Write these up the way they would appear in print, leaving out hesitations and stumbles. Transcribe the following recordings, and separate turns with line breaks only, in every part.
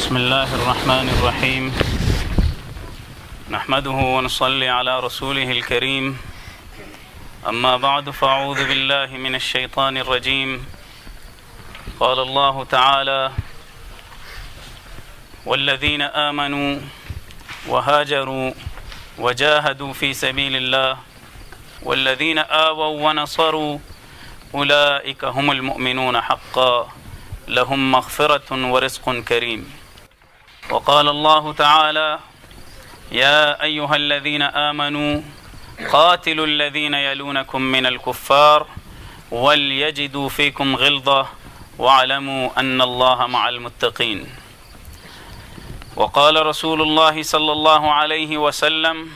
بسم الله الرحمن الرحيم نحمده ونصلي على رسوله الكريم أما بعد فأعوذ بالله من الشيطان الرجيم قال الله تعالى والذين آمنوا وهاجروا وجاهدوا في سبيل الله والذين آووا ونصروا أولئك هم المؤمنون حقا لهم مغفرة ورزق كريم وقال الله تعالى يا أيها الذين آمنوا قاتلوا الذين يلونكم من الكفار وليجدوا فيكم غلظة واعلموا أن الله مع المتقين وقال رسول الله صلى الله عليه وسلم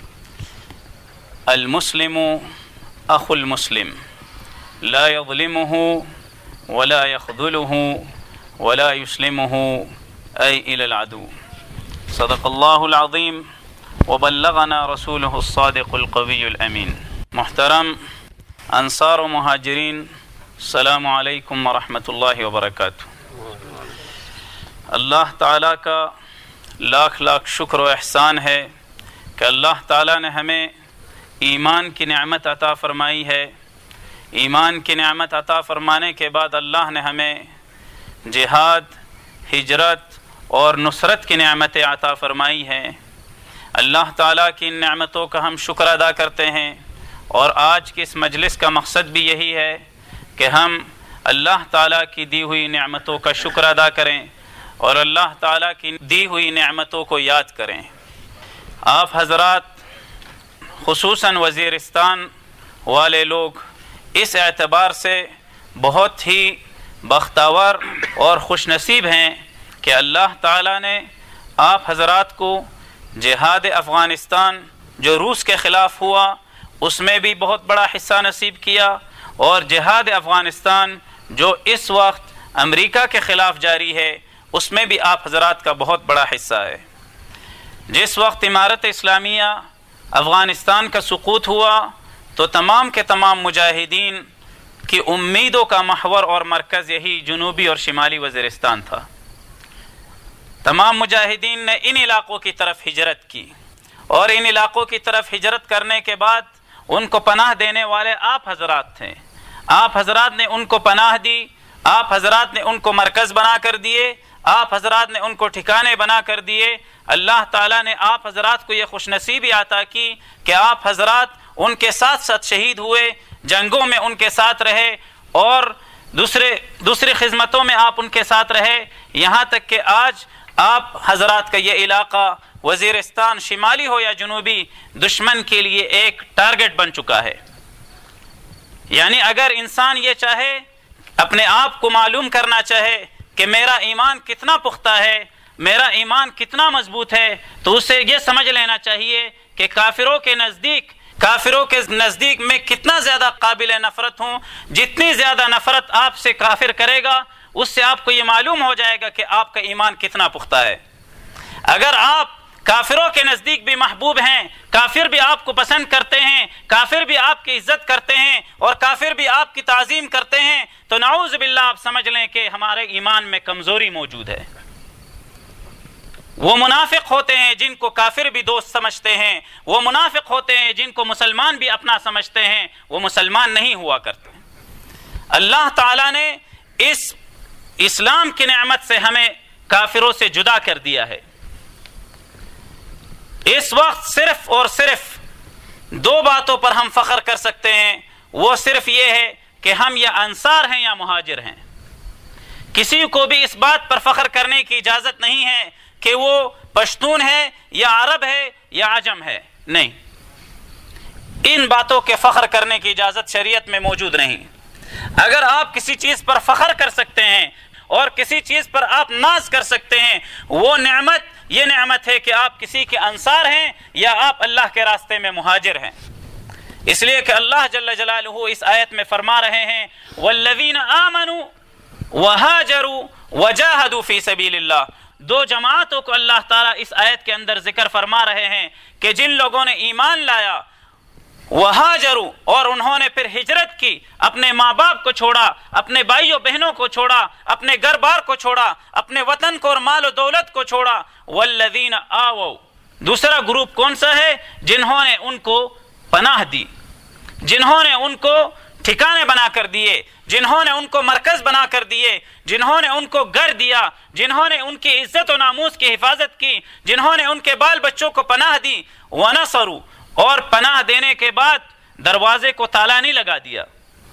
المسلم أخو المسلم لا يظلمه ولا يخذله ولا يسلمه أي إلى العدو صدق الله العظيم وبلغنا رسوله الصادق القوي الأمين. محترم انصار و مہاجرین، السلام علیکم ورحمۃ اللہ وبرکاتہ. اللہ تعالیٰ کا لاکھ لاکھ شکر و احسان ہے کہ اللہ تعالیٰ نے ہمیں ایمان کی نعمت عطا فرمائی ہے. ایمان کی نعمت عطا فرمانے کے بعد اللہ نے ہمیں جہاد، ہجرت اور نصرت کی نعمتیں عطا فرمائی ہیں. اللہ تعالیٰ کی ان نعمتوں کا ہم شکر ادا کرتے ہیں، اور آج کی اس مجلس کا مقصد بھی یہی ہے کہ ہم اللہ تعالیٰ کی دی ہوئی نعمتوں کا شکر ادا کریں اور اللہ تعالیٰ کی دی ہوئی نعمتوں کو یاد کریں. آپ حضرات خصوصاً وزیرستان والے لوگ اس اعتبار سے بہت ہی بختور اور خوش نصیب ہیں کہ اللہ تعالیٰ نے آپ حضرات کو جہاد افغانستان جو روس کے خلاف ہوا اس میں بھی بہت بڑا حصہ نصیب کیا، اور جہاد افغانستان جو اس وقت امریکہ کے خلاف جاری ہے اس میں بھی آپ حضرات کا بہت بڑا حصہ ہے. جس وقت امارت اسلامیہ افغانستان کا سقوط ہوا تو تمام کے تمام مجاہدین کی امیدوں کا محور اور مرکز یہی جنوبی اور شمالی وزیرستان تھا. تمام مجاہدین نے ان علاقوں کی طرف ہجرت کی، اور ان علاقوں کی طرف ہجرت کرنے کے بعد ان کو پناہ دینے والے آپ حضرات تھے. آپ حضرات نے ان کو پناہ دی، آپ حضرات نے ان کو مرکز بنا کر دیے، آپ حضرات نے ان کو ٹھکانے بنا کر دیے. اللہ تعالیٰ نے آپ حضرات کو یہ خوش نصیبی عطا کی کہ آپ حضرات ان کے ساتھ ساتھ شہید ہوئے، جنگوں میں ان کے ساتھ رہے، اور دوسری خدمتوں میں آپ ان کے ساتھ رہے، یہاں تک کہ آج آپ حضرات کا یہ علاقہ وزیرستان شمالی ہو یا جنوبی دشمن کے لیے ایک ٹارگٹ بن چکا ہے. یعنی اگر انسان یہ چاہے، اپنے آپ کو معلوم کرنا چاہے کہ میرا ایمان کتنا پختہ ہے، میرا ایمان کتنا مضبوط ہے، تو اسے یہ سمجھ لینا چاہیے کہ کافروں کے نزدیک میں کتنا زیادہ قابل نفرت ہوں. جتنی زیادہ نفرت آپ سے کافر کرے گا اس سے آپ کو یہ معلوم ہو جائے گا کہ آپ کا ایمان کتنا پختہ ہے. اگر آپ کافروں کے نزدیک بھی محبوب ہیں، کافر بھی آپ کو پسند کرتے ہیں، کافر بھی آپ کی عزت کرتے ہیں، اور کافر بھی آپ کی تعظیم کرتے ہیں، تو نعوذ باللہ آپ سمجھ لیں کہ ہمارے ایمان میں کمزوری موجود ہے. وہ منافق ہوتے ہیں جن کو کافر بھی دوست سمجھتے ہیں، وہ منافق ہوتے ہیں جن کو مسلمان بھی اپنا سمجھتے ہیں، وہ مسلمان نہیں ہوا کرتے. اللہ تعالیٰ نے اس اسلام کی نعمت سے ہمیں کافروں سے جدا کر دیا ہے. اس وقت صرف اور صرف دو باتوں پر ہم فخر کر سکتے ہیں، وہ صرف یہ ہے کہ ہم یا انصار ہیں یا مہاجر ہیں. کسی کو بھی اس بات پر فخر کرنے کی اجازت نہیں ہے کہ وہ پشتون ہے یا عرب ہے یا عجم ہے. نہیں، ان باتوں کے فخر کرنے کی اجازت شریعت میں موجود نہیں. اگر آپ کسی چیز پر فخر کر سکتے ہیں اور کسی چیز پر آپ ناز کر سکتے ہیں، وہ نعمت یہ نعمت ہے کہ آپ کسی کے انصار ہیں یا آپ اللہ کے راستے میں مہاجر ہیں. اس لیے کہ اللہ جل جلالہ اس آیت میں فرما رہے ہیں والذین آمنوا وہاجروا وجاہدوا فی سبیل اللہ. دو جماعتوں کو اللہ تعالیٰ اس آیت کے اندر ذکر فرما رہے ہیں کہ جن لوگوں نے ایمان لایا، وہاجروا، اور انہوں نے پھر ہجرت کی، اپنے ماں باپ کو چھوڑا، اپنے بھائیوں بہنوں کو چھوڑا، اپنے گھر بار کو چھوڑا، اپنے وطن کو اور مال و دولت کو چھوڑا۔ والذین آووا، دوسرا گروپ کون سا ہے؟ جنہوں نے ان کو پناہ دی، جنہوں نے ان کو ٹھکانے بنا کر دیے، جنہوں نے ان کو مرکز بنا کر دیے، جنہوں نے ان کو گھر دیا، جنہوں نے ان کی عزت و ناموس کی حفاظت کی، جنہوں نے ان کے بال بچوں کو پناہ دی۔ ونصروا، اور پناہ دینے کے بعد دروازے کو تالا نہیں لگا دیا،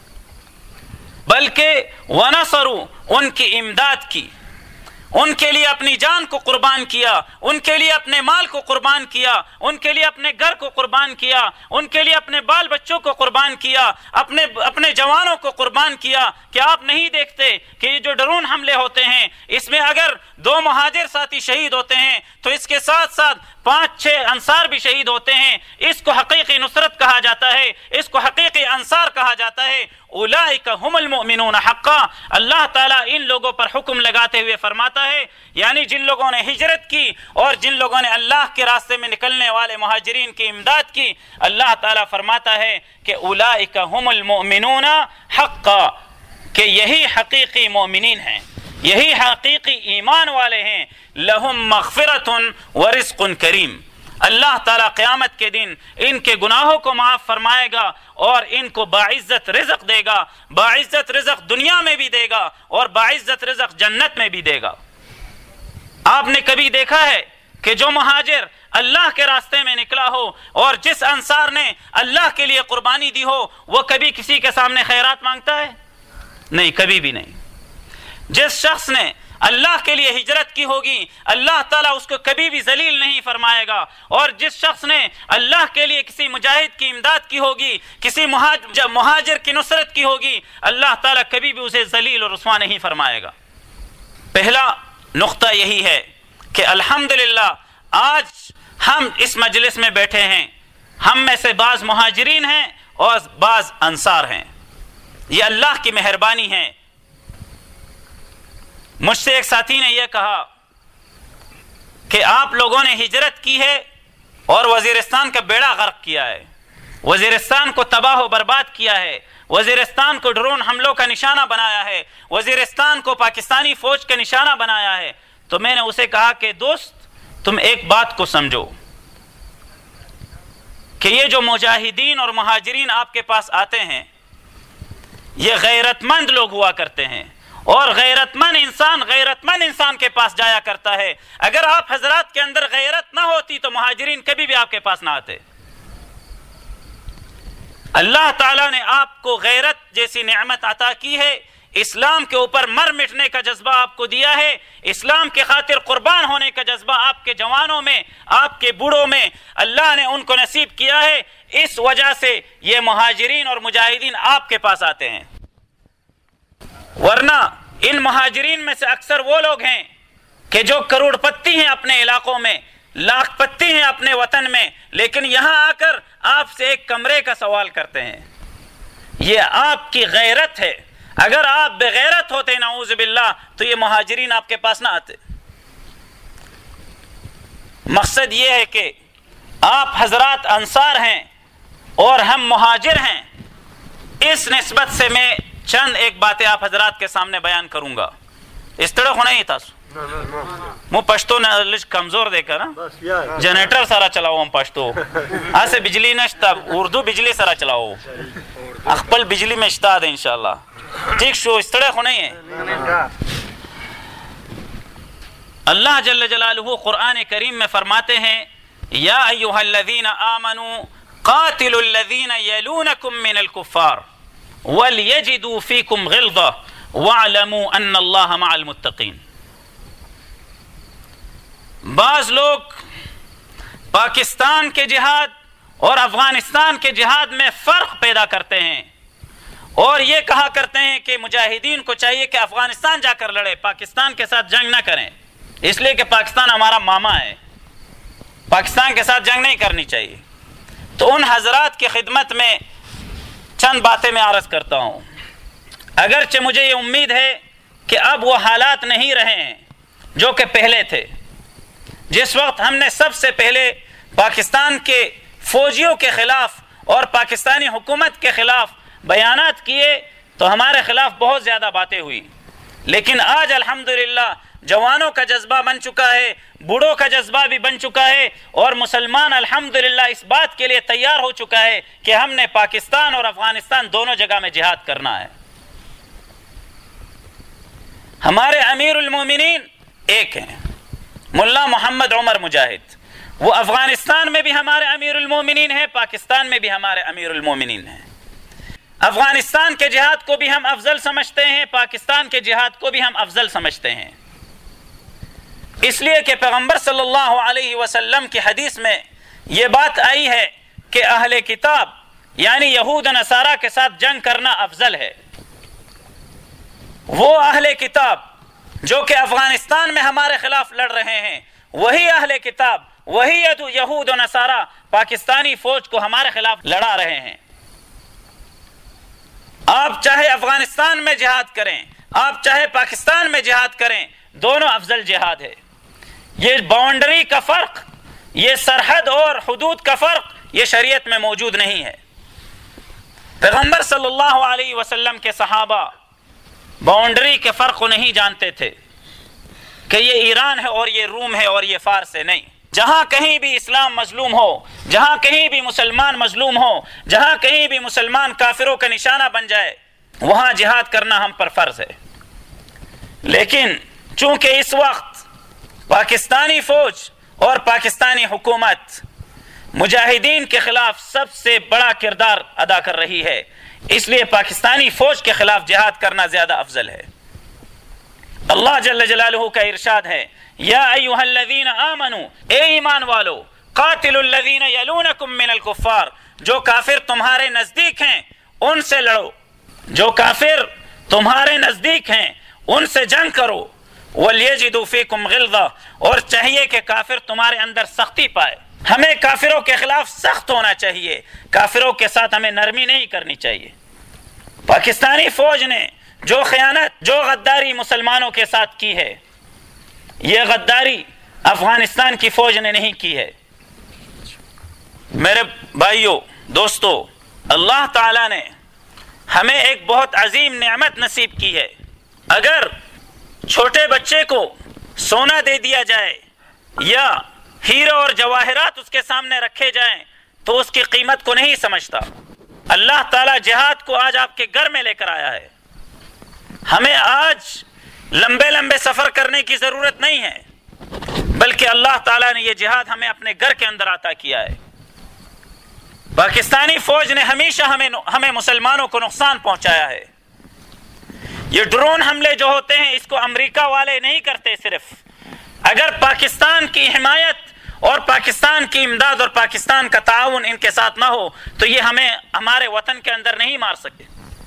بلکہ ونصروا، ان کی امداد کی، ان کے لیے اپنی جان کو قربان کیا، ان کے لیے اپنے مال کو قربان کیا، ان کے لیے اپنے گھر کو قربان کیا، ان کے لیے اپنے بال بچوں کو قربان کیا، اپنے جوانوں کو قربان کیا۔ کہ آپ نہیں دیکھتے کہ یہ جو ڈرون حملے ہوتے ہیں، اس میں اگر 2 مہاجر ساتھی شہید ہوتے ہیں تو اس کے ساتھ ساتھ 5-6 انصار بھی شہید ہوتے ہیں۔ اس کو حقیقی نصرت کہا جاتا ہے، اس کو حقیقی انصار کہا جاتا ہے۔ اولئک هم المؤمنون حقا، اللہ تعالیٰ ان لوگوں پر حکم لگاتے ہوئے فرماتا ہے، یعنی جن لوگوں نے ہجرت کی اور جن لوگوں نے اللہ کے راستے میں نکلنے والے مہاجرین کی امداد کی، اللہ تعالیٰ فرماتا ہے کہ اولئک هم المؤمنون حقا، کہ یہی حقیقی مومنین ہیں، یہی حقیقی ایمان والے ہیں۔ لہم مغفرۃ ورزق کریم، اللہ تعالیٰ قیامت کے دن ان کے گناہوں کو معاف فرمائے گا اور ان کو باعزت رزق دے گا، باعزت رزق دنیا میں بھی دے گا اور باعزت رزق جنت میں بھی دے گا۔ آپ نے کبھی دیکھا ہے کہ جو مہاجر اللہ کے راستے میں نکلا ہو اور جس انصار نے اللہ کے لیے قربانی دی ہو، وہ کبھی کسی کے سامنے خیرات مانگتا ہے؟ نہیں، کبھی بھی نہیں۔ جس شخص نے اللہ کے لیے ہجرت کی ہوگی، اللہ تعالیٰ اس کو کبھی بھی ذلیل نہیں فرمائے گا، اور جس شخص نے اللہ کے لیے کسی مجاہد کی امداد کی ہوگی، کسی مہاجر کی نصرت کی ہوگی، اللہ تعالیٰ کبھی بھی اسے ذلیل اور رسوا نہیں فرمائے گا۔ پہلا نقطہ یہی ہے کہ الحمدللہ آج ہم اس مجلس میں بیٹھے ہیں، ہم میں سے بعض مہاجرین ہیں اور بعض انصار ہیں، یہ اللہ کی مہربانی ہے۔ مجھ سے ایک ساتھی نے یہ کہا کہ آپ لوگوں نے ہجرت کی ہے اور وزیرستان کا بیڑا غرق کیا ہے، وزیرستان کو تباہ و برباد کیا ہے، وزیرستان کو ڈرون حملوں کا نشانہ بنایا ہے، وزیرستان کو پاکستانی فوج کا نشانہ بنایا ہے۔ تو میں نے اسے کہا کہ دوست، تم ایک بات کو سمجھو کہ یہ جو مجاہدین اور مہاجرین آپ کے پاس آتے ہیں، یہ غیرت مند لوگ ہوا کرتے ہیں، اور غیرت مند انسان کے پاس جایا کرتا ہے۔ اگر آپ حضرات کے اندر غیرت نہ ہوتی تو مہاجرین کبھی بھی آپ کے پاس نہ آتے۔ اللہ تعالیٰ نے آپ کو غیرت جیسی نعمت عطا کی ہے، اسلام کے اوپر مر مٹنے کا جذبہ آپ کو دیا ہے، اسلام کے خاطر قربان ہونے کا جذبہ آپ کے جوانوں میں، آپ کے بوڑھوں میں اللہ نے ان کو نصیب کیا ہے۔ اس وجہ سے یہ مہاجرین اور مجاہدین آپ کے پاس آتے ہیں، ورنہ ان مہاجرین میں سے اکثر وہ لوگ ہیں کہ جو کروڑ پتی ہیں اپنے علاقوں میں، لاکھ پتی ہیں اپنے وطن میں، لیکن یہاں آ کر آپ سے ایک کمرے کا سوال کرتے ہیں۔ یہ آپ کی غیرت ہے۔ اگر آپ بغیرت ہوتے نعوذ باللہ تو یہ مہاجرین آپ کے پاس نہ آتے۔ مقصد یہ ہے کہ آپ حضرات انصار ہیں اور ہم مہاجر ہیں، اس نسبت سے میں چند ایک باتیں آپ حضرات کے سامنے بیان کروں گا۔ اس طرح ہونا ہی تھا مو پشتو نالج کمزور دے کر جنریٹر سارا چلاؤ، ہم پشتو آسے بجلی نشتا، اردو بجلی سارا چلاؤ، اخپل بجلی میں اشتا دے انشاءاللہ، ٹھیک شو، اس طرح ہونا ہی ہے۔ اللہ جل جلالہ قرآن کریم میں فرماتے ہیں، یا ایھا الذین آمنوا قاتلوا الذین یلونکم من الکفار وَلْيَجِدُوا فِيكُمْ غِلْظَةً وَاعْلَمُوا أَنَّ اللَّهَ مَعَ الْمُتَّقِينَ۔ بعض لوگ پاکستان کے جہاد اور افغانستان کے جہاد میں فرق پیدا کرتے ہیں اور یہ کہا کرتے ہیں کہ مجاہدین کو چاہیے کہ افغانستان جا کر لڑے، پاکستان کے ساتھ جنگ نہ کریں، اس لیے کہ پاکستان ہمارا ماما ہے، پاکستان کے ساتھ جنگ نہیں کرنی چاہیے۔ تو ان حضرات کی خدمت میں چند باتیں میں عرض کرتا ہوں۔ اگرچہ مجھے یہ امید ہے کہ اب وہ حالات نہیں رہے ہیں جو کہ پہلے تھے، جس وقت ہم نے سب سے پہلے پاکستان کے فوجیوں کے خلاف اور پاکستانی حکومت کے خلاف بیانات کیے تو ہمارے خلاف بہت زیادہ باتیں ہوئی، لیکن آج الحمدللہ جوانوں کا جذبہ بن چکا ہے، بوڑھوں کا جذبہ بھی بن چکا ہے، اور مسلمان الحمدللہ اس بات کے لیے تیار ہو چکا ہے کہ ہم نے پاکستان اور افغانستان دونوں جگہ میں جہاد کرنا ہے۔ ہمارے امیر المومنین ایک ہیں، ملا محمد عمر مجاہد، وہ افغانستان میں بھی ہمارے امیر المومنین ہیں، پاکستان میں بھی ہمارے امیر المومنین ہیں۔ افغانستان کے جہاد کو بھی ہم افضل سمجھتے ہیں، پاکستان کے جہاد کو بھی ہم افضل سمجھتے ہیں، اس لیے کہ پیغمبر صلی اللہ علیہ وسلم کی حدیث میں یہ بات آئی ہے کہ اہل کتاب یعنی یہود و نصارہ کے ساتھ جنگ کرنا افضل ہے۔ وہ اہل کتاب جو کہ افغانستان میں ہمارے خلاف لڑ رہے ہیں، وہی اہل کتاب، وہی یہود و نصارہ پاکستانی فوج کو ہمارے خلاف لڑا رہے ہیں۔ آپ چاہے افغانستان میں جہاد کریں، آپ چاہے پاکستان میں جہاد کریں، دونوں افضل جہاد ہے۔ یہ باؤنڈری کا فرق، یہ سرحد اور حدود کا فرق یہ شریعت میں موجود نہیں ہے۔ پیغمبر صلی اللہ علیہ وسلم کے صحابہ باؤنڈری کے فرق کو نہیں جانتے تھے کہ یہ ایران ہے اور یہ روم ہے اور یہ فارس ہے، نہیں۔ جہاں کہیں بھی اسلام مظلوم ہو، جہاں کہیں بھی مسلمان مظلوم ہو، جہاں کہیں بھی مسلمان کافروں کا نشانہ بن جائے، وہاں جہاد کرنا ہم پر فرض ہے۔ لیکن چونکہ اس وقت پاکستانی فوج اور پاکستانی حکومت مجاہدین کے خلاف سب سے بڑا کردار ادا کر رہی ہے، اس لیے پاکستانی فوج کے خلاف جہاد کرنا زیادہ افضل ہے۔ اللہ جل جلالہ کا ارشاد ہے، یا ایھا الذین آمنوا، اے ایمان والو، قاتلوا الذین یلونکم من الکفار، جو کافر تمہارے نزدیک ہیں ان سے لڑو، جو کافر تمہارے نزدیک ہیں ان سے جنگ کرو، وَلْيَجِدُوا فِيكُمْ غِلْظَةً، اور چاہیے کہ کافر تمہارے اندر سختی پائے۔ ہمیں کافروں کے خلاف سخت ہونا چاہیے، کافروں کے ساتھ ہمیں نرمی نہیں کرنی چاہیے۔ پاکستانی فوج نے جو خیانت، جو غداری مسلمانوں کے ساتھ کی ہے، یہ غداری افغانستان کی فوج نے نہیں کی ہے۔ میرے بھائیوں، دوستو، اللہ تعالیٰ نے ہمیں ایک بہت عظیم نعمت نصیب کی ہے۔ اگر چھوٹے بچے کو سونا دے دیا جائے یا ہیرے اور جواہرات اس کے سامنے رکھے جائیں تو اس کی قیمت کو نہیں سمجھتا۔ اللہ تعالیٰ جہاد کو آج آپ کے گھر میں لے کر آیا ہے۔ ہمیں آج لمبے لمبے سفر کرنے کی ضرورت نہیں ہے، بلکہ اللہ تعالیٰ نے یہ جہاد ہمیں اپنے گھر کے اندر عطا کیا ہے۔ پاکستانی فوج نے ہمیشہ ہمیں مسلمانوں کو نقصان پہنچایا ہے۔ یہ ڈرون حملے جو ہوتے ہیں اس کو امریکہ والے نہیں کرتے صرف، اگر پاکستان کی حمایت اور پاکستان کی امداد اور پاکستان کا تعاون ان کے ساتھ نہ ہو تو یہ ہمیں ہمارے وطن کے اندر نہیں مار سکے۔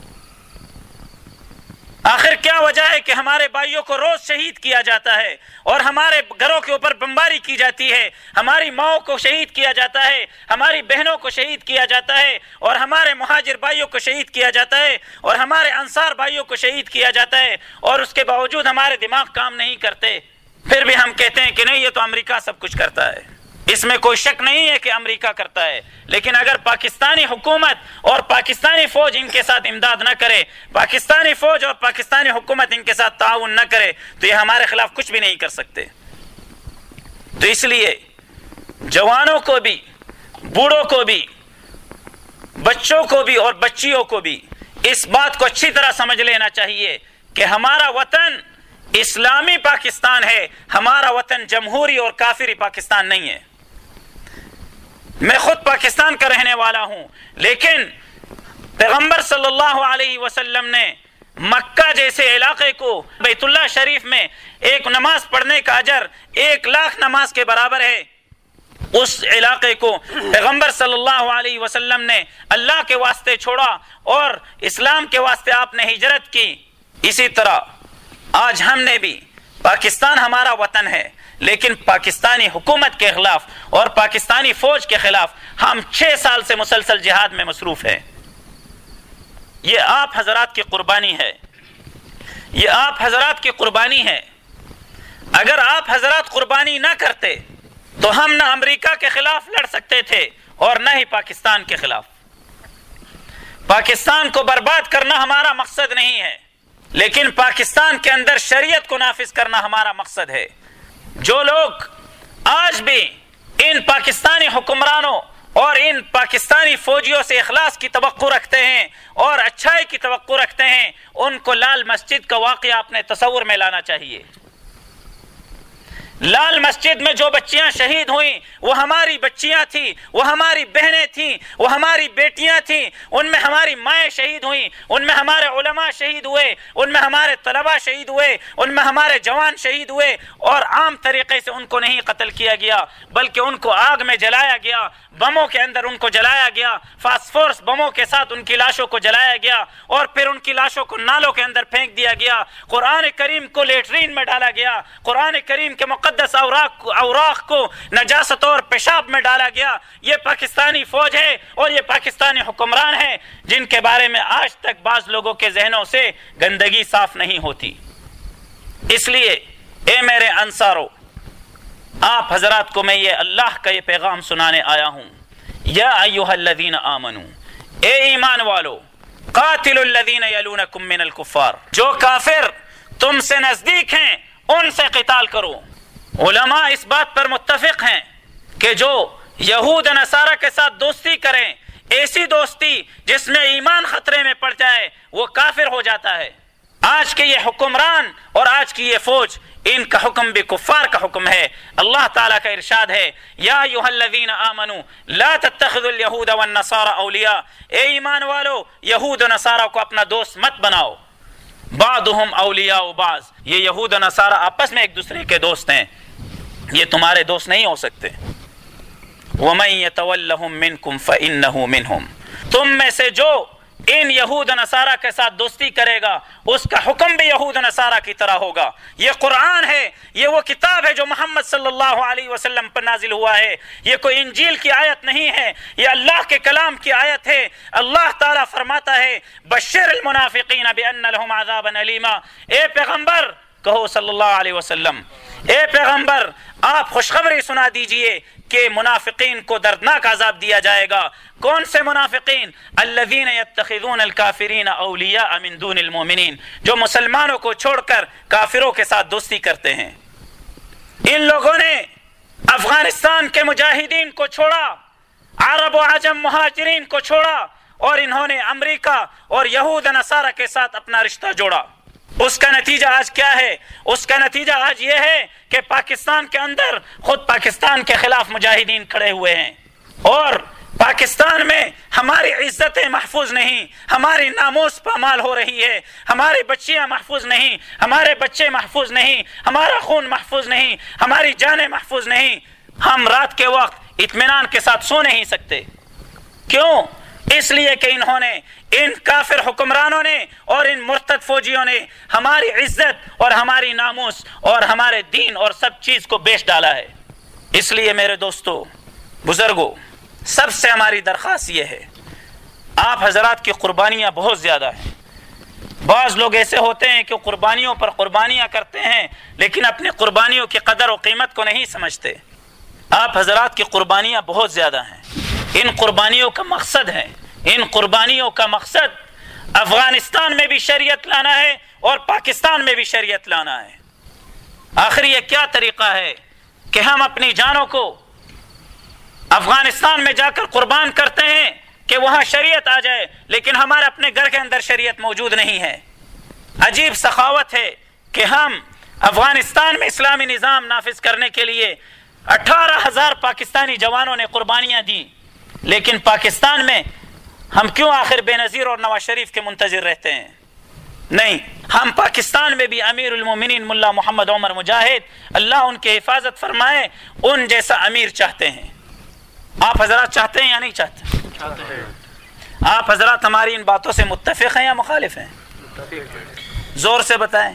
آخر کیا وجہ ہے کہ ہمارے بھائیوں کو روز شہید کیا جاتا ہے اور ہمارے گھروں کے اوپر بمباری کی جاتی ہے، ہماری ماؤں کو شہید کیا جاتا ہے، ہماری بہنوں کو شہید کیا جاتا ہے، اور ہمارے مہاجر بھائیوں کو شہید کیا جاتا ہے، اور ہمارے انصار بھائیوں کو شہید کیا جاتا ہے، اور اس کے باوجود ہمارے دماغ کام نہیں کرتے، پھر بھی ہم کہتے ہیں کہ نہیں یہ تو امریکہ سب کچھ کرتا ہے۔ اس میں کوئی شک نہیں ہے کہ امریکہ کرتا ہے، لیکن اگر پاکستانی حکومت اور پاکستانی فوج ان کے ساتھ امداد نہ کرے، پاکستانی فوج اور پاکستانی حکومت ان کے ساتھ تعاون نہ کرے تو یہ ہمارے خلاف کچھ بھی نہیں کر سکتے۔ تو اس لیے جوانوں کو بھی، بوڑھوں کو بھی، بچوں کو بھی اور بچیوں کو بھی اس بات کو اچھی طرح سمجھ لینا چاہیے کہ ہمارا وطن اسلامی پاکستان ہے، ہمارا وطن جمہوری اور کافری پاکستان نہیں ہے۔ میں خود پاکستان کا رہنے والا ہوں، لیکن پیغمبر صلی اللہ علیہ وسلم نے مکہ جیسے علاقے کو، بیت اللہ شریف میں ایک نماز پڑھنے کا اجر 1,00,000 نماز کے برابر ہے، اس علاقے کو پیغمبر صلی اللہ علیہ وسلم نے اللہ کے واسطے چھوڑا اور اسلام کے واسطے آپ نے ہجرت کی۔ اسی طرح آج ہم نے بھی، پاکستان ہمارا وطن ہے، لیکن پاکستانی حکومت کے خلاف اور پاکستانی فوج کے خلاف ہم 6 سال سے مسلسل جہاد میں مصروف ہیں۔ یہ آپ حضرات کی قربانی ہے، یہ آپ حضرات کی قربانی ہے۔ اگر آپ حضرات قربانی نہ کرتے تو ہم نہ امریکہ کے خلاف لڑ سکتے تھے اور نہ ہی پاکستان کے خلاف۔ پاکستان کو برباد کرنا ہمارا مقصد نہیں ہے، لیکن پاکستان کے اندر شریعت کو نافذ کرنا ہمارا مقصد ہے۔ جو لوگ آج بھی ان پاکستانی حکمرانوں اور ان پاکستانی فوجیوں سے اخلاص کی توقع رکھتے ہیں اور اچھائی کی توقع رکھتے ہیں، ان کو لال مسجد کا واقعہ اپنے تصور میں لانا چاہیے۔ لال مسجد میں جو بچیاں شہید ہوئیں وہ ہماری بچیاں تھیں، وہ ہماری بہنیں تھیں، وہ ہماری بیٹیاں تھیں، ان میں ہماری مائیں شہید ہوئیں، ان میں ہمارے علماء شہید ہوئے، ان میں ہمارے طلباء شہید ہوئے، ان میں ہمارے جوان شہید ہوئے، اور عام طریقے سے ان کو نہیں قتل کیا گیا بلکہ ان کو آگ میں جلایا گیا، بموں کے اندر ان کو جلایا گیا، فاسفورس بموں کے ساتھ ان کی لاشوں کو جلایا گیا اور پھر ان کی لاشوں کو نالوں کے اندر پھینک دیا گیا، قرآن کریم کو لیٹرین میں ڈالا گیا، قرآن کریم کے مقدس اوراق کو نجاست اور پیشاب میں ڈالا گیا۔ یہ پاکستانی فوج ہے اور یہ پاکستانی حکمران ہیں جن کے بارے میں آج تک بعض لوگوں کے ذہنوں سے گندگی صاف نہیں ہوتی۔ اس لیے اے میرے انصارو، آپ حضرات کو میں یہ اللہ کا یہ پیغام سنانے آیا ہوں، یا ایھا الذین آمنو، اے ایمان والو، قاتلوا الذین یلونکم من الکفار، جو کافر تم سے نزدیک ہیں ان سے قتال کرو۔ علماء اس بات پر متفق ہیں کہ جو یہود نصارہ کے ساتھ دوستی کریں، ایسی دوستی جس میں ایمان خطرے میں پڑ جائے، وہ کافر ہو جاتا ہے۔ آج کے یہ حکمران اور آج کی یہ فوج، ان کا حکم بھی کفار کا حکم ہے۔ اللہ تعالیٰ کا ارشاد ہے، یا ایھا الذین آمنوا لا تتخذوا الیہود والنصارى اولیاء، اے ایمان والو یہود و نصارہ کو اپنا دوست مت بناؤ۔ بعضهم اولیاء بعض، یہ یہود و نصارہ آپس میں ایک دوسرے کے دوست ہیں، یہ تمہارے دوست نہیں ہو سکتے۔ ومن یتولہم منکم فانہ منہم، تم میں سے جو ان یہود و نصارہ کے ساتھ دوستی کرے گا اس کا حکم بھی یہود و نصارہ کی طرح ہوگا۔ یہ قرآن ہے، یہ وہ کتاب ہے جو محمد صلی اللہ علیہ وسلم پر نازل ہوا ہے، یہ کوئی انجیل کی آیت نہیں ہے، یہ اللہ کے کلام کی آیت ہے۔ اللہ تعالیٰ فرماتا ہے، بشر المنافقین بان لهم عذابا الیما، اے پیغمبر کہو صلی اللہ علیہ وسلم، اے پیغمبر آپ خوشخبری سنا دیجئے کہ منافقین کو دردناک عذاب دیا جائے گا۔ کون سے منافقین؟ الذین یتخذون الکافرین اولیاء من دون المؤمنین، جو مسلمانوں کو چھوڑ کر کافروں کے ساتھ دوستی کرتے ہیں۔ ان لوگوں نے افغانستان کے مجاہدین کو چھوڑا، عرب و عجم مہاجرین کو چھوڑا، اور انہوں نے امریکہ اور یہود نصارہ کے ساتھ اپنا رشتہ جوڑا۔ اس کا نتیجہ آج کیا ہے؟ اس کا نتیجہ آج یہ ہے کہ پاکستان کے اندر خود پاکستان کے خلاف مجاہدین کھڑے ہوئے ہیں، اور پاکستان میں ہماری عزتیں محفوظ نہیں، ہماری ناموس پامال ہو رہی ہے، ہماری بچیاں محفوظ نہیں، ہمارے بچے محفوظ نہیں، ہمارا خون محفوظ نہیں، ہماری جانیں محفوظ نہیں۔ ہم رات کے وقت اطمینان کے ساتھ سو نہیں سکتے۔ کیوں؟ اس لیے کہ انہوں نے، ان کافر حکمرانوں نے اور ان مرتد فوجیوں نے ہماری عزت اور ہماری ناموس اور ہمارے دین اور سب چیز کو بیچ ڈالا ہے۔ اس لیے میرے دوستو، بزرگوں، سب سے ہماری درخواست یہ ہے، آپ حضرات کی قربانیاں بہت زیادہ ہیں۔ بعض لوگ ایسے ہوتے ہیں کہ قربانیوں پر قربانیاں کرتے ہیں لیکن اپنی قربانیوں کی قدر و قیمت کو نہیں سمجھتے۔ آپ حضرات کی قربانیاں بہت زیادہ ہیں۔ ان قربانیوں کا مقصد ہے، ان قربانیوں کا مقصد افغانستان میں بھی شریعت لانا ہے اور پاکستان میں بھی شریعت لانا ہے۔ آخر یہ کیا طریقہ ہے کہ ہم اپنی جانوں کو افغانستان میں جا کر قربان کرتے ہیں کہ وہاں شریعت آ جائے، لیکن ہمارے اپنے گھر کے اندر شریعت موجود نہیں ہے۔ عجیب سخاوت ہے کہ ہم افغانستان میں اسلامی نظام نافذ کرنے کے لیے 18,000 پاکستانی جوانوں نے قربانیاں دی، لیکن پاکستان میں ہم کیوں آخر بے نظیر اور نواز شریف کے منتظر رہتے ہیں؟ نہیں، ہم پاکستان میں بھی امیر المومنین ملا محمد عمر مجاہد، اللہ ان کی حفاظت فرمائے، ان جیسا امیر چاہتے ہیں۔ آپ حضرات چاہتے ہیں یا نہیں چاہتے؟ آپ حضرات ہماری ان باتوں سے متفق ہیں یا مخالف ہیں؟ زور سے بتائیں۔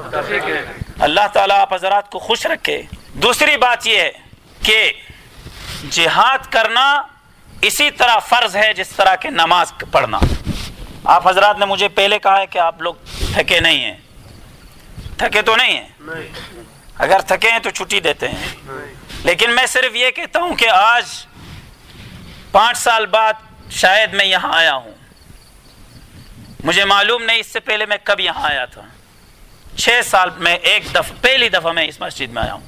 اللہ تعالیٰ آپ حضرات کو خوش رکھے۔ دوسری بات یہ ہے کہ جہاد کرنا اسی طرح فرض ہے جس طرح کہ نماز پڑھنا۔ آپ حضرات نے مجھے پہلے کہا ہے کہ آپ لوگ تھکے نہیں ہیں۔ تھکے تو نہیں ہیں؟ اگر تھکے ہیں تو چھٹی دیتے ہیں، لیکن میں صرف یہ کہتا ہوں کہ آج 5 سال بعد شاید میں یہاں آیا ہوں، مجھے معلوم نہیں اس سے پہلے میں کب یہاں آیا تھا. 6 سال میں ایک دفعہ، پہلی دفعہ میں اس مسجد میں آیا ہوں.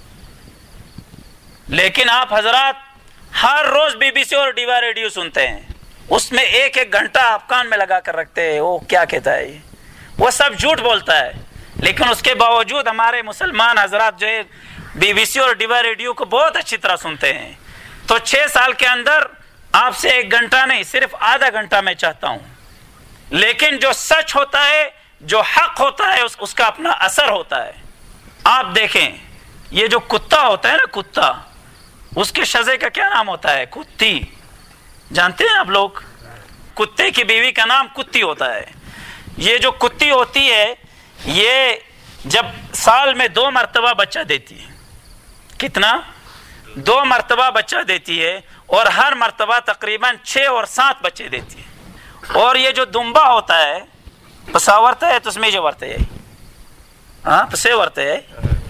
لیکن آپ حضرات ہر روز BBC اور ڈیوا ریڈیو سنتے ہیں، اس میں ایک گھنٹہ آپ کان میں لگا کر رکھتے ہیں. وہ کیا کہتا ہے؟ وہ سب جھوٹ بولتا ہے. لیکن اس کے باوجود ہمارے مسلمان حضرات جو ہے BBC اور ڈیوا ریڈیو کو بہت اچھی طرح سنتے ہیں. تو 6 سال کے اندر آپ سے 1 گھنٹہ نہیں، صرف آدھا گھنٹہ میں چاہتا ہوں. لیکن جو سچ ہوتا ہے، جو حق ہوتا ہے، اس کا اپنا اثر ہوتا ہے. آپ دیکھیں، یہ جو کتا ہوتا ہے نا، کتا، اس کے شزے کا کیا نام ہوتا ہے؟ کتی. جانتے ہیں آپ لوگ؟ کتے کی بیوی کا نام کتی ہوتا ہے. یہ جو کتی ہوتی ہے، یہ جب سال میں 2 مرتبہ بچہ دیتی ہے. کتنا؟ 2 مرتبہ بچہ دیتی ہے، اور ہر مرتبہ تقریباً 6 اور 7 بچے دیتی ہے. اور یہ جو دمبا ہوتا ہے، پسا ورتا ہے، تو اس میں جو ورتے ہے، ہاں پسے ورتے ہے.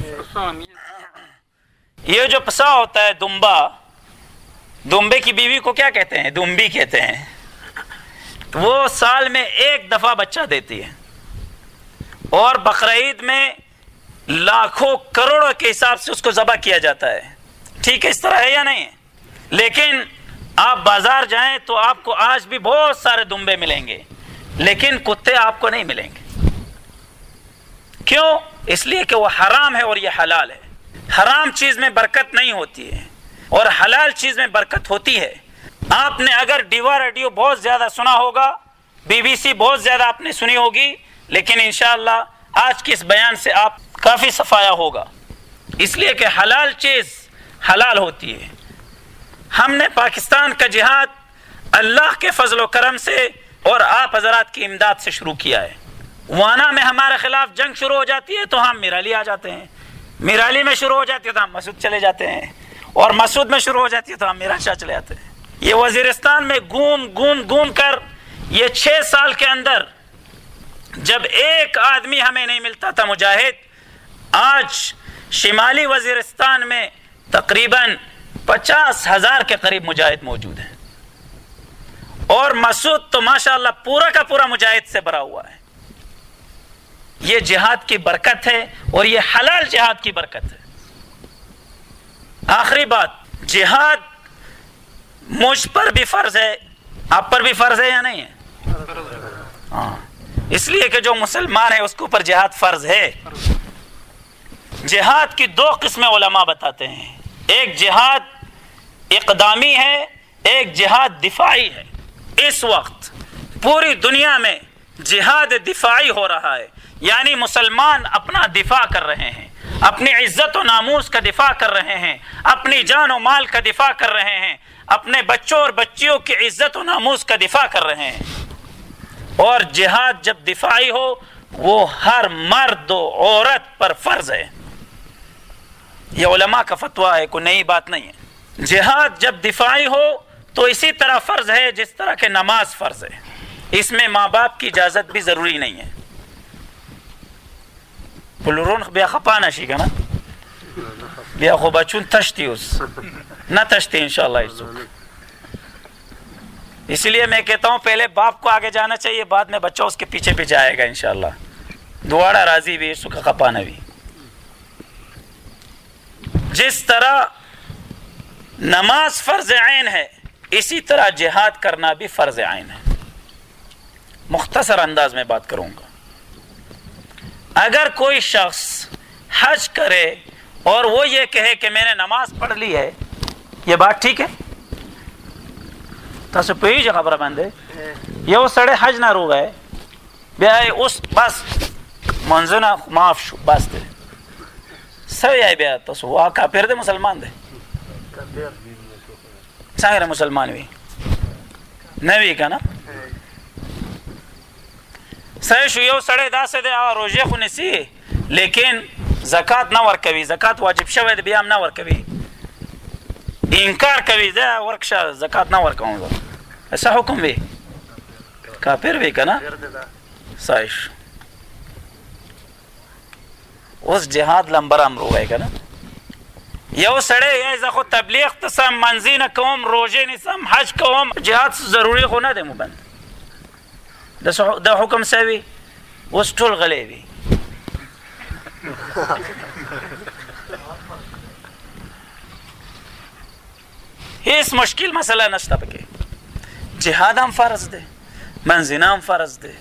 یہ جو پسا ہوتا ہے دمبا، دمبے کی بیوی کو کیا کہتے ہیں؟ دمبی کہتے ہیں. وہ سال میں 1 دفعہ بچہ دیتی ہے، اور بقرعید میں لاکھوں کروڑوں کے حساب سے اس کو ذبح کیا جاتا ہے. ٹھیک ہے، اس طرح ہے یا نہیں ہے؟ لیکن آپ بازار جائیں تو آپ کو آج بھی بہت سارے دمبے ملیں گے، لیکن کتے آپ کو نہیں ملیں گے. کیوں؟ اس لیے کہ وہ حرام ہے اور یہ حلال ہے. حرام چیز میں برکت نہیں ہوتی ہے، اور حلال چیز میں برکت ہوتی ہے. آپ نے اگر ڈیوا ریڈیو بہت زیادہ سنا ہوگا، BBC بہت زیادہ آپ نے سنی ہوگی، لیکن انشاءاللہ آج کے اس بیان سے آپ کافی صفایا ہوگا. اس لیے کہ حلال چیز حلال ہوتی ہے. ہم نے پاکستان کا جہاد اللہ کے فضل و کرم سے اور آپ حضرات کی امداد سے شروع کیا ہے. وانا میں ہمارے خلاف جنگ شروع ہو جاتی ہے تو ہم میرالی آ جاتے ہیں، میرالی میں شروع ہو جاتی ہے تو ہم مسعود چلے جاتے ہیں، اور مسعود میں شروع ہو جاتی ہے تو ہم میران شاہ چلے جاتے ہیں. یہ وزیرستان میں گھوم کر یہ 6 سال کے اندر جب ایک آدمی ہمیں نہیں ملتا تھا مجاہد، آج شمالی وزیرستان میں تقریباً 50,000 کے قریب مجاہد موجود ہیں. اور مسعود تو ماشاءاللہ پورا کا پورا مجاہد سے بھرا ہوا ہے. یہ جہاد کی برکت ہے، اور یہ حلال جہاد کی برکت ہے. آخری بات، جہاد مجھ پر بھی فرض ہے، آپ پر بھی فرض ہے یا نہیں ہے؟ ہاں، اس لیے کہ جو مسلمان ہے اس کے اوپر جہاد فرض ہے. جہاد کی 2 قسمیں علماء بتاتے ہیں، ایک جہاد اقدامی ہے، ایک جہاد دفاعی ہے. اس وقت پوری دنیا میں جہاد دفاعی ہو رہا ہے، یعنی مسلمان اپنا دفاع کر رہے ہیں، اپنی عزت و ناموس کا دفاع کر رہے ہیں، اپنی جان و مال کا دفاع کر رہے ہیں، اپنے بچوں اور بچیوں کی عزت و ناموس کا دفاع کر رہے ہیں. اور جہاد جب دفاعی ہو وہ ہر مرد و عورت پر فرض ہے. یہ علماء کا فتویٰ ہے، کوئی نئی بات نہیں ہے. جہاد جب دفاعی ہو تو اسی طرح فرض ہے جس طرح کہ نماز فرض ہے. اس میں ماں باپ کی اجازت بھی ضروری نہیں ہے. پلورون بیا خپانا شي کنه بیا خو بچون تشتی اس نہ تشتی انشاءاللہ. اس لیے میں کہتا ہوں پہلے باپ کو آگے جانا چاہیے، بعد میں بچہ اس کے پیچھے پہ جائے گا انشاءاللہ. دواڑا راضی بھی سکھا خپانا بھی. جس طرح نماز فرض عین ہے، اسی طرح جہاد کرنا بھی فرض عین ہے. مختصر انداز میں بات کروں گا. اگر کوئی شخص حج کرے اور وہ یہ کہے کہ میں نے نماز پڑھ لی ہے، یہ بات ٹھیک ہے؟ تاسو په یوه خبره باندې یو سړی حج نه روغی بیا اوس بس منځونه معاف شو، بس دی سوی بیا تاسو وا کافر دی مسلمان دی څنګه مسلمان وي نه وي که نه؟ صحیح شو، یو سړی داسې دی روژې خو نیسي لیکن زکات نه ورکوي، زکات واجب شوی دی بیا هم نه ورکوي، انکار کوي زه ورکشه زکات نه ورکوم زه. څه حکم وي؟ کافر وي که نه؟ صحیح شو. اوس جهاد لمبر هم روی که نه؟ یو سړی زه خو تبلیغ ته سم، منځي نه کوم، روژې نیسم، حج کوم، جهاد ضروري خو نه دی مو بند. د حکم سوي اوس ټول غلې دي. هیڅ مشکل مسله نشته پکې. جهاد هم فرض دی، منځنه هم فرض دی.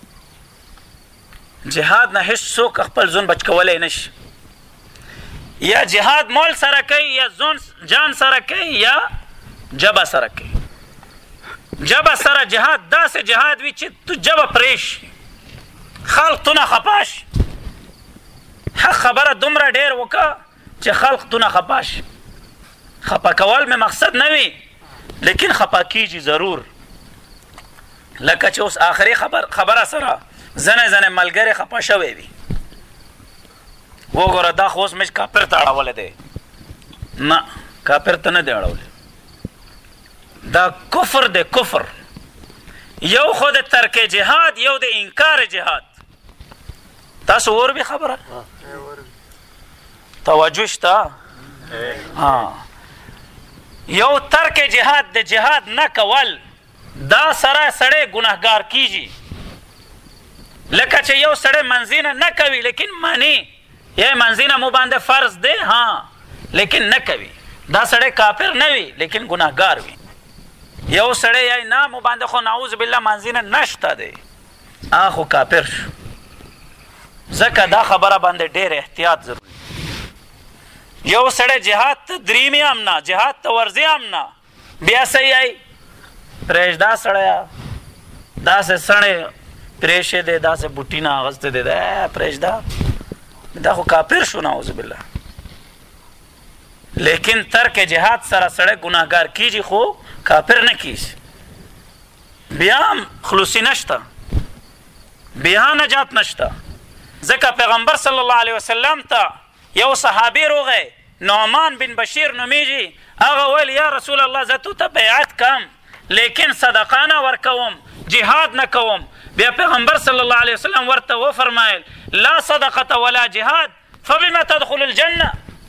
جهاد نه هیڅ څوک خپل ځون بچ کولی نشي. یا جهاد مال سره کوي، یا ځون جان سره کوي، یا جبه سره کوي. جبه سره جهاد داسې جهاد وي چې تو جبه پریش خلق تو نه خپاش. حق خبره دومره ډیر وکړه چې خلق تو نه خپاش. خپا کول مې مقصد نه وي، لیکن خپا کیږي ضرور. لکه چې اوس آخري خبره سره ځنې ملګری خپا شوی وي. وګوره دا خو اوس مې کافر ته اړولی دی. نه، کافر ته نه دی اړولی. دا کفر دی، کفر. یو خو د ترک جهاد، یو د انکار جهاد. تاسو وربي خبره توجه شته؟ یو ترک جهاد د جهاد نه کول، دا سره سړی ګناهګار کیږي. لکه چې یو سړی منځینه نه کوي لیکن مانی، یا منځینه مو باندې فرض دی ها لیکن نه کوي، دا سړی کافر نه وي لیکن ګناهګار وي. یو سړی یا نه مو باندې خو نعوذ بالله منځینه نشته دی، خو کافر شو. ځکه دا خبره باندې ډېر احتیاط ضروري. یو سړی جهاد ته دریمې هم نه، جهاد ته ورځې هم نه، بیا صحیح ای پرېږده سړیه، داسې سړی پرېښی دی، داسې بوټي نه اغوستی دی، پرېږده، دا خو کافر شو نعوذ بالله. لیکن ترک جهاد سره سړی ګناهګار کیږي خو کافر نه کیږي. بیا هم خلوصي نشته، بیا نجات نشته. ځکه پیغمبر صلی الله علیه وسلم ته یو صحابي روغی، نعمان بن بشیر نومیږي. هغه ویل یا رسول الله زه تو ته بیعت کم لیکن صدقه نه ورکوم، جهاد نه کوم. بیا پیغمبر صلی الله علیه وسلم ورته وفرمایل لا صدقه ولا جهاد فبما تدخل الجنه.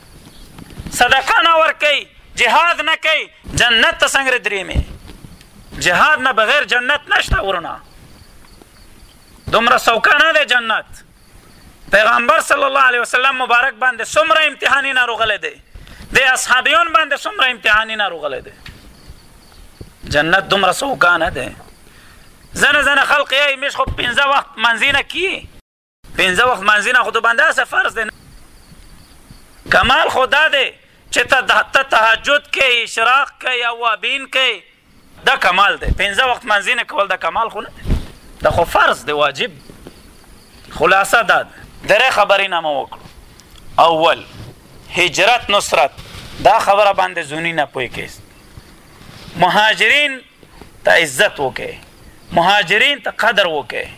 صدقه نه ورکوي، جهاد نه کوي، جنت ته څنګه درېمې؟ جهاد نه بغیر جنت نشته ورونه. دومره سوکه نه دی جنت. پیغمبر صلی الله علیه وسلم مبارک باندې څومره امتحانونه راغلی دی، د اصحابیون باندې څومره امتحانونه راغلی دی. جنت دومره سوکه نه دی. ځنه خلق یې میش خو 15 وخت منځینه کی، 15 وخت منځینه خو باندې څه فرض دی. کمال خدا دی چې ته تهجد کوي، اشراق کوي، اوابین کوي، دا کمال دی. 15 وخت منځینه کول دا کمال خو نه دی، دا خو فرض دی، واجب. خلاصه دا درې خبرې نه مو وکړو. اول هجرت نصرت، دا خبره باندې زونی نه پوي کېست. مهاجرین ته عزت وکړي، مهاجرین ته قدر وکړي.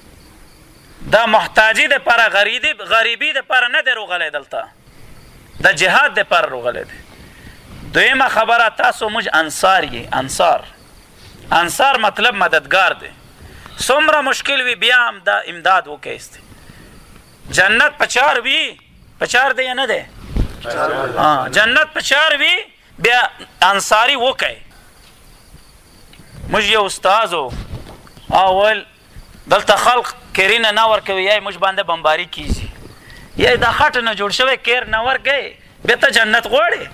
دا محتاجی د پر غریبی د پر نه دی روغلی، دلته د جهاد د پر روغلی دی. دویمه خبره تاسو موږ انصار یې. انصار مطلب مددگار دی. څومره مشکل وي بیا هم دا امداد وکړئ. جنت په چار وي، په چار دی یا نه دی؟ جنت په چار وي بیا انصاري وکړئ. موږ یو استاذ و، اول دلته خلق کرینه نه ورکوي، یا موږ باندې بمباري کیږي، یا دا خټ نه جوړ شوی کیر نه ورکوي، بیا ته جنت غواړې.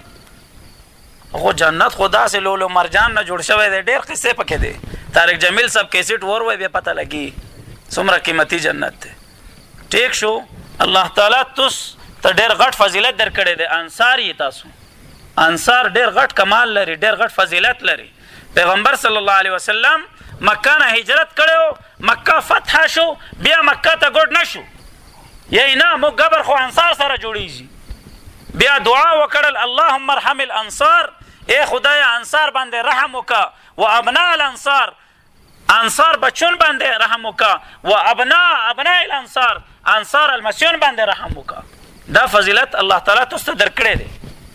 خو جنت خو داسې لولو مرجان نه جوړ شوی دی، ډېر قصې پکې دی. طارق جمیل صاحب کیسټ وروي بیا پته لګي څومره قیمتي جنت دی. ټیک شو، الله تعالی تاسو ته ډېر غټ فضیلت درکړی دی. انصار یې تاسو، انصار ډېر غټ کمال لري، ډېر غټ فضیلت لري. پیغمبر صلی الله علیه وسلم مکه نه هجرت کړو، مکه فتح شو، بیا مکه ته ګډ نشو، یې نه مو قبر خو انصار سره جوړیږي. بیا دعا وکړل اللهم ارحم الانصار، اے خدای انصار باندې رحم وکا، و ابناء الانصار، انصار بچون باندې رحم وکا، و ابناء الانصار، انصار المسیون باندې رحم وکا. دا فضیلت الله تعالی تاسو ته درکړی دی.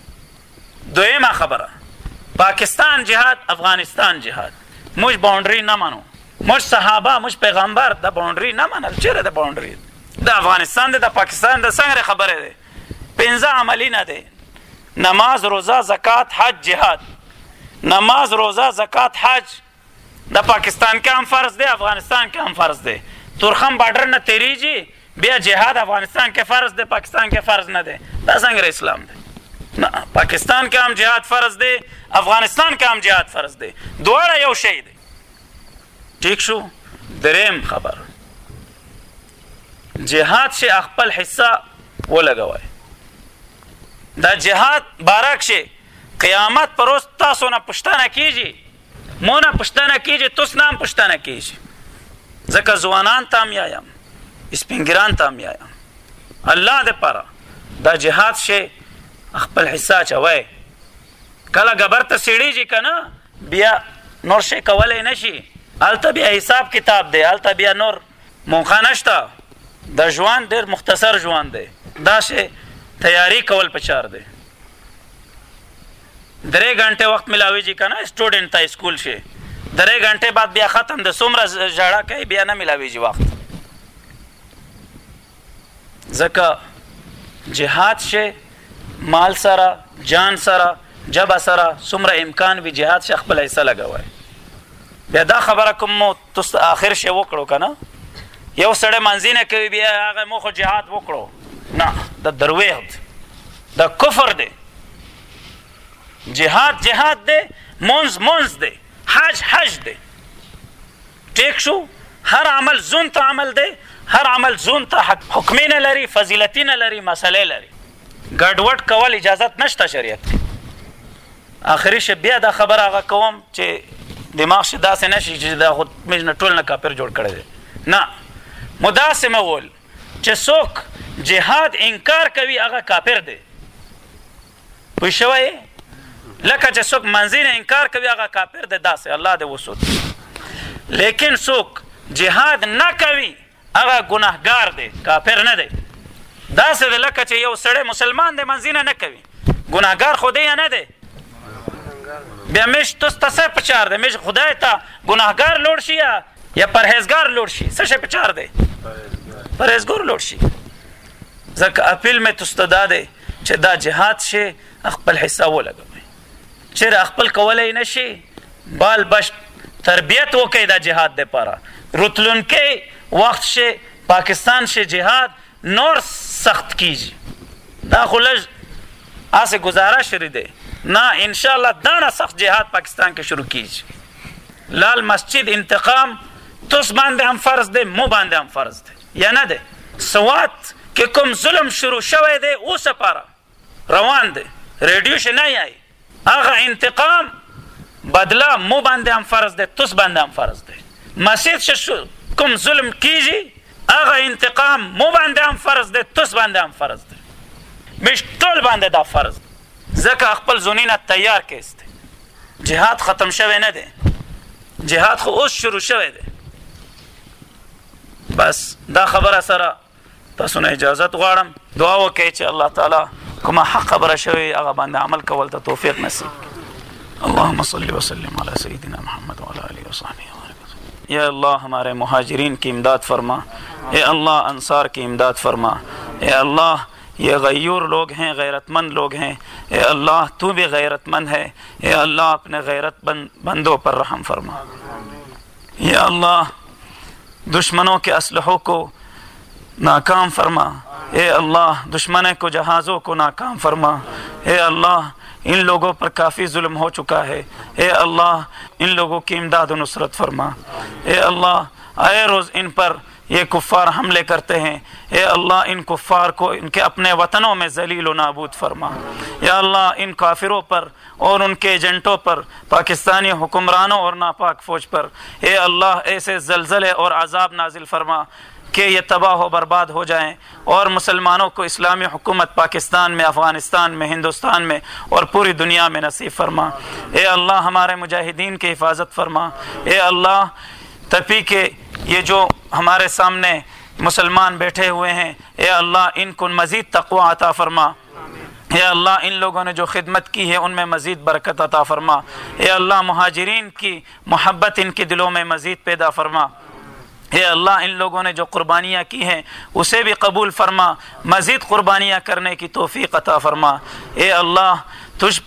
دویمه خبره، پاکستان جهاد، افغانستان جهاد، موږ باونډري نه منو. موږ صحابه، موږ پیغمبر د باونډري نه منل. چیرې د باونډري د افغانستان د پاکستان د څنګه خبره دی؟ 15 عملی نه دی: نماز، روزه، زکات، حج، جهاد. نماز، روزه، زکات، حج، دا پاکستان کې هم فرض دی، افغانستان کې هم فرض دی. تورخم بارډر نه تیریږي بیا جهاد افغانستان کې فرض دی، پاکستان کې فرض نه دی. دا څنګه اسلام دی؟ نه، پاکستان کې هم جهاد فرض دی، افغانستان کې هم جهاد فرض دی، دواړه یو شی دی. ٹھیک شو. دریم خبر، جهاد شي خپل حصہ ولګوئ. دا جهاد بارک شي قیامت پر روز تاسو نه پښتنه کیږي، مو نه پښتنه کیږي، تاسو نه پښتنه کیږي. ځکه ځوانان ته هم یایم، سپینګران ته هم یایم، الله دې پاره دا جهاد شي خپل حصہ چوي. کله ګبر ته سیړیږي کنه بیا نور شي کولای نشي، الته بیا حساب کتاب دی، الته بیا نور موقع نشته. د ژوند ډېر مختصر ژوند دی، دا شي تیاری کول پچار دی. 3 غنټه وخت ملاويږي کنه سټوډنټ ته اسکول شي، 3 غنټه بعد بیا ختم د څومره ژړا کوي بیا نه ملاويږي وخت. ځکه جهاد شي مال سره، جان سره، جبه سره، څومره امکان وي جهاد شي خپل حصہ لګوي. بیا دا خبره کوم تاسو اخر شي وکړو کنه یو سړی منځي نه کوي بیا هغه مو خو جهاد وکړو، نه، دا درویغ دی، دا کفر دی. جهاد جهاد دی، منز دی، حج دی. ٹھیک شو. هر عمل زون ته عمل دی، هر عمل زون ته حکمی نه لري، فضیلتی نه لري، مسئله لري. ګډوډ کول اجازت نشته شریعت کې. آخري شي بیا دا خبر هغه کوم چې دماغ شي داسې نشي چې دا خود موږ نه ټول نه کافر جوړ کړی دی. نه، مداسې مول چې څوک جهاد انکار کوي هغه کافر دی. پوه شوئ؟ لکه چې څوک منځي نه انکار کوي هغه کافر دی، داسې الله دې وسود. لیکن څوک جهاد نه کوي هغه ګناهګار دی، کافر نه دی. داسې دی لکه چې یو سړی مسلمان دی منځي نه کوي، ګناهګار خو دی یا نه دی؟ بیا میش تاسو ته پچار دی، میش خدای ته ګناهګار لوړ شي یا پرهیزګار لوړ شي؟ څه شی پچار دی؟ پرهیزګار لوړ شي. ځکه اپیل مې تاسو ته دا دی چې دا جهاد شي خپل حصہ ولګوئ. چیرې خپل کولی نشي بال بش تربیت وکړئ د جهاد دپاره. راتلونکی وخت شي پاکستان شي جهاد نور سخت کیږي. دا خو لږ هسې گزارش دی، نه انشاءالله دانه سخت جهاد پاکستان کې شروع کیږي. لال مسجد انتقام تس باندې هم فرض دی، مو باندې هم فرض دی یا نه دی؟ سوات کې کوم ظلم شروع شوی دی اوسه پاره روان دی، ریډیو شي نه یای هغه انتقام بدله مو باندې هم فرض دی، تس باندې هم فرض دی. مسجد شو کوم ظلم کیږي هغه انتقام مو باندې هم فرض دی، تس باندې هم فرض دی، مش ټول باندې دا فرض. ځکه خپل ځونینه تیار کیست. جهاد ختم شوی نه دی، جهاد خو اوس شروع شوی دی. بس دا خبره سره تاسو نه اجازت غواړم، دعا وکړئ چې الله تعالی کومه حق خبره شوی هغه باندې عمل کول ته توفیق نصیب. اللهم صل وسلم علی سیدنا محمد وعلی آله وصحبه وسلم. یا اللہ ہمارے مہاجرین کی امداد فرما، اے اللہ انصار کی امداد فرما، اے اللہ یہ غیور لوگ ہیں، غیرت مند لوگ ہیں، اے اللہ تو بھی غیرت مند ہے، اے اللہ اپنے غیرت بندوں پر رحم فرما. یا اللہ دشمنوں کے اسلحوں کو ناکام فرما، اے اللہ دشمنوں کو جہازوں کو ناکام فرما. اے اللہ ان لوگوں پر کافی ظلم ہو چکا ہے، اے اللہ ان لوگوں کی امداد و نصرت فرما. اے اللہ آئے روز ان پر یہ کفار حملے کرتے ہیں، اے اللہ ان کفار کو ان کے اپنے وطنوں میں ذلیل و نابود فرما. یا اللہ ان کافروں پر اور ان کے ایجنٹوں پر، پاکستانی حکمرانوں اور ناپاک فوج پر اے اللہ ایسے زلزلے اور عذاب نازل فرما کہ یہ تباہ و برباد ہو جائیں، اور مسلمانوں کو اسلامی حکومت پاکستان میں، افغانستان میں، ہندوستان میں اور پوری دنیا میں نصیب فرما. اے اللہ ہمارے مجاہدین کی حفاظت فرما. اے اللہ تپی کے یہ جو ہمارے سامنے مسلمان بیٹھے ہوئے ہیں، اے اللہ ان کو مزید تقوی عطا فرما. اے اللہ ان لوگوں نے جو خدمت کی ہے ان میں مزید برکت عطا فرما. اے اللہ مہاجرین کی محبت ان کے دلوں میں مزید پیدا فرما. اے اللہ ان لوگوں نے جو قربانیاں کی ہیں اسے بھی قبول فرما، مزید قربانیاں کرنے کی توفیق عطا فرما. اے اللہ تجھ پر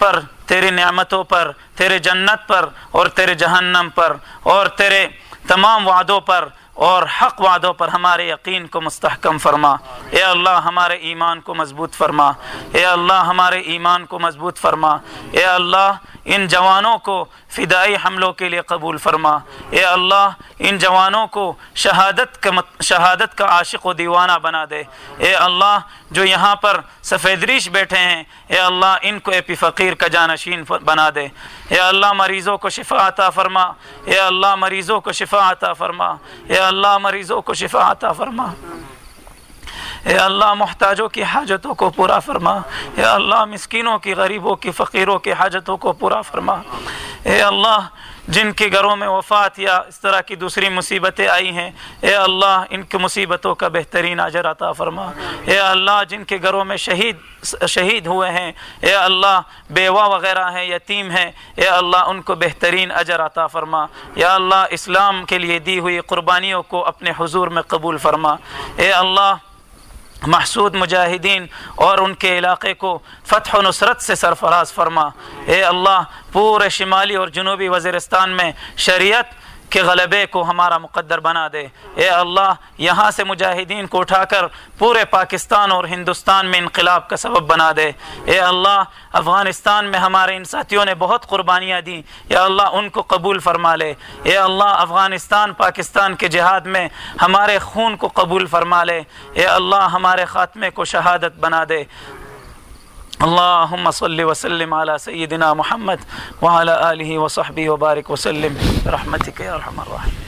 تیری نعمتوں پر، تیرے جنت پر اور تیرے جہنم پر اور تیرے تمام وعدوں پر اور حق وعدوں پر ہمارے یقین کو مستحکم فرما۔ اے اللہ ہمارے ایمان کو مضبوط فرما، اے اللہ ہمارے ایمان کو مضبوط فرما، اے اللہ ان جوانوں کو فدائی حملوں کے لیے قبول فرما، اے اللہ ان جوانوں کو شہادت کا عاشق و دیوانہ بنا دے، اے اللہ جو یہاں پر سفید ریش بیٹھے ہیں اے اللہ ان کو اے فقیر کا جانشین بنا دے، اے اللہ مریضوں کو شفا عطا فرما، اے اللہ مریضوں کو شفا عطا فرما، اے اللہ مریضوں کو شفا عطا فرما، اے اللہ محتاجوں کی حاجتوں کو پورا فرما، اے اللہ مسکینوں کی، غریبوں کی، فقیروں کی حاجتوں کو پورا فرما، اے اللہ جن کے گھروں میں وفات یا اس طرح کی دوسری مصیبتیں آئی ہیں اے اللہ ان کی مصیبتوں کا بہترین اجر عطا فرما، اے اللہ جن کے گھروں میں شہید ہوئے ہیں اے اللہ بیوہ وغیرہ ہیں، یتیم ہیں، اے اللہ ان کو بہترین اجر عطا فرما، یا اللہ اسلام کے لیے دی ہوئی قربانیوں کو اپنے حضور میں قبول فرما، اے اللہ محسود مجاہدین اور ان کے علاقے کو فتح و نصرت سے سرفراز فرما، اے اللہ پورے شمالی اور جنوبی وزیرستان میں شریعت کے غلبے کو ہمارا مقدر بنا دے، اے اللہ یہاں سے مجاہدین کو اٹھا کر پورے پاکستان اور ہندوستان میں انقلاب کا سبب بنا دے، اے اللہ افغانستان میں ہمارے ان ساتھیوں نے بہت قربانیاں دیں، یا اللہ ان کو قبول فرما لے، اے اللہ افغانستان پاکستان کے جہاد میں ہمارے خون کو قبول فرما لے، اے اللہ ہمارے خاتمے کو شہادت بنا دے۔ اللہم صلی وسلم علی سیدنا محمد وعلی آلہ وصحبہ وبارک وسلم برحمتک یا ارحم الراحمین۔